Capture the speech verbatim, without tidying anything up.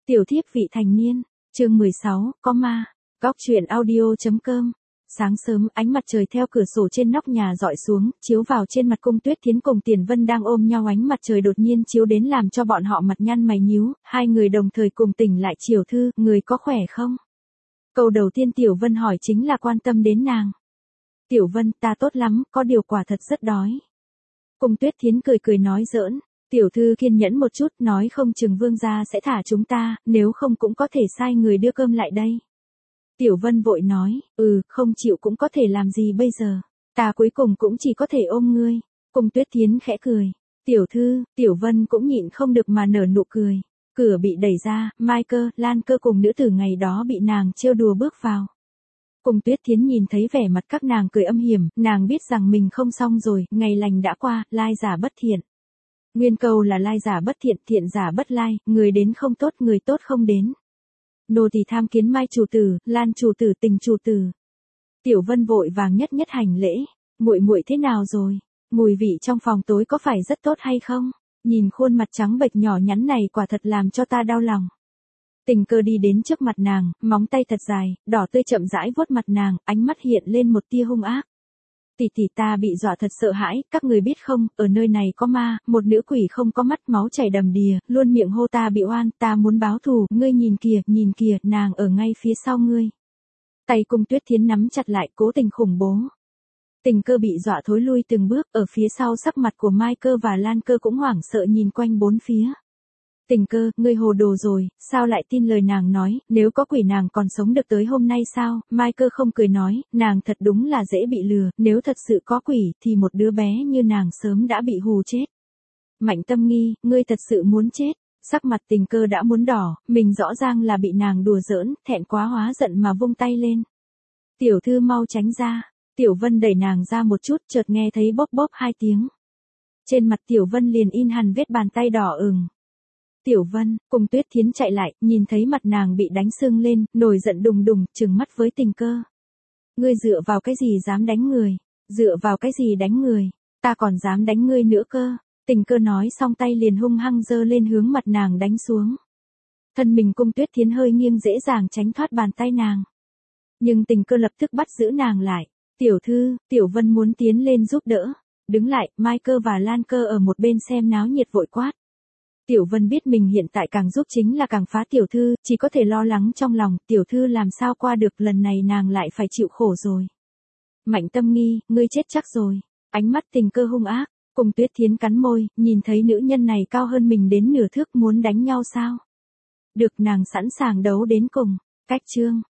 Tiểu thiếp vị thành niên, chương mười sáu, có ma. Góc truyện audio.com. Sáng sớm, ánh mặt trời theo cửa sổ trên nóc nhà dọi xuống, chiếu vào trên mặt Cung Tuyết Thiến cùng Tiền Vân đang ôm nhau, ánh mặt trời đột nhiên chiếu đến làm cho bọn họ mặt nhăn mày nhíu, hai người đồng thời cùng tỉnh lại. Chiều thư, người có khỏe không? Câu đầu tiên Tiểu Vân hỏi chính là quan tâm đến nàng. Tiểu Vân, ta tốt lắm, có điều quả thật rất đói. Cung Tuyết Thiến cười cười nói giỡn. Tiểu thư kiên nhẫn một chút, nói không chừng vương gia sẽ thả chúng ta, nếu không cũng có thể sai người đưa cơm lại đây. Tiểu Vân vội nói, ừ, không chịu cũng có thể làm gì bây giờ, ta cuối cùng cũng chỉ có thể ôm ngươi. Cung Tuyết Thiến khẽ cười. Tiểu thư, Tiểu Vân cũng nhịn không được mà nở nụ cười. Cửa bị đẩy ra, Mai Cơ, Lan Cơ cùng nữ tử ngày đó bị nàng trêu đùa bước vào. Cung Tuyết Thiến nhìn thấy vẻ mặt các nàng cười âm hiểm, nàng biết rằng mình không xong rồi, ngày lành đã qua, lai giả bất thiện. Nguyên câu là lai giả bất thiện, thiện giả bất lai, người đến không tốt, người tốt không đến. Nô tỳ tham kiến Mai chủ tử, Lan chủ tử, Tình chủ tử. Tiểu Vân vội vàng nhất nhất hành lễ. Muội muội thế nào rồi? Mùi vị trong phòng tối có phải rất tốt hay không? Nhìn khuôn mặt trắng bệch nhỏ nhắn này quả thật làm cho ta đau lòng. Tình Cơ đi đến trước mặt nàng, móng tay thật dài, đỏ tươi chậm rãi vuốt mặt nàng, ánh mắt hiện lên một tia hung ác. Tỷ tỷ, ta bị dọa thật sợ hãi, các người biết không, ở nơi này có ma, một nữ quỷ không có mắt, máu chảy đầm đìa, luôn miệng hô ta bị oan, ta muốn báo thù, ngươi nhìn kìa, nhìn kìa, nàng ở ngay phía sau ngươi. Tay Cung Tuyết Thiến nắm chặt lại, cố tình khủng bố. Tình Cơ bị dọa thối lui từng bước, ở phía sau sắc mặt của Mai Cơ và Lan Cơ cũng hoảng sợ nhìn quanh bốn phía. Tình Cơ, ngươi hồ đồ rồi, sao lại tin lời nàng nói, nếu có quỷ nàng còn sống được tới hôm nay sao? Mai Cơ không cười nói, nàng thật đúng là dễ bị lừa, nếu thật sự có quỷ thì một đứa bé như nàng sớm đã bị hù chết. Mạnh Tâm Nghi, ngươi thật sự muốn chết. Sắc mặt Tình Cơ đã muốn đỏ, mình rõ ràng là bị nàng đùa giỡn, thẹn quá hóa giận mà vung tay lên. Tiểu thư mau tránh ra. Tiểu Vân đẩy nàng ra một chút, chợt nghe thấy bóp bóp hai tiếng. Trên mặt Tiểu Vân liền in hằn vết bàn tay đỏ ửng. Tiểu Vân, Cung Tuyết Thiến chạy lại, nhìn thấy mặt nàng bị đánh sưng lên, nổi giận đùng đùng, trừng mắt với Tình Cơ. Ngươi dựa vào cái gì dám đánh người? Dựa vào cái gì đánh người? Ta còn dám đánh ngươi nữa cơ. Tình Cơ nói xong tay liền hung hăng giơ lên hướng mặt nàng đánh xuống. Thân mình Cung Tuyết Thiến hơi nghiêng dễ dàng tránh thoát bàn tay nàng. Nhưng Tình Cơ lập tức bắt giữ nàng lại. Tiểu thư, Tiểu Vân muốn tiến lên giúp đỡ. Đứng lại, Mai Cơ và Lan Cơ ở một bên xem náo nhiệt vội quát. Tiểu Vân biết mình hiện tại càng giúp chính là càng phá tiểu thư, chỉ có thể lo lắng trong lòng, tiểu thư làm sao qua được, lần này nàng lại phải chịu khổ rồi. Mạnh Tâm Nghi, ngươi chết chắc rồi. Ánh mắt Tình Cơ hung ác, Cung Tuyết Thiến cắn môi, nhìn thấy nữ nhân này cao hơn mình đến nửa thước, muốn đánh nhau sao? Được, nàng sẵn sàng đấu đến cùng. Cách chương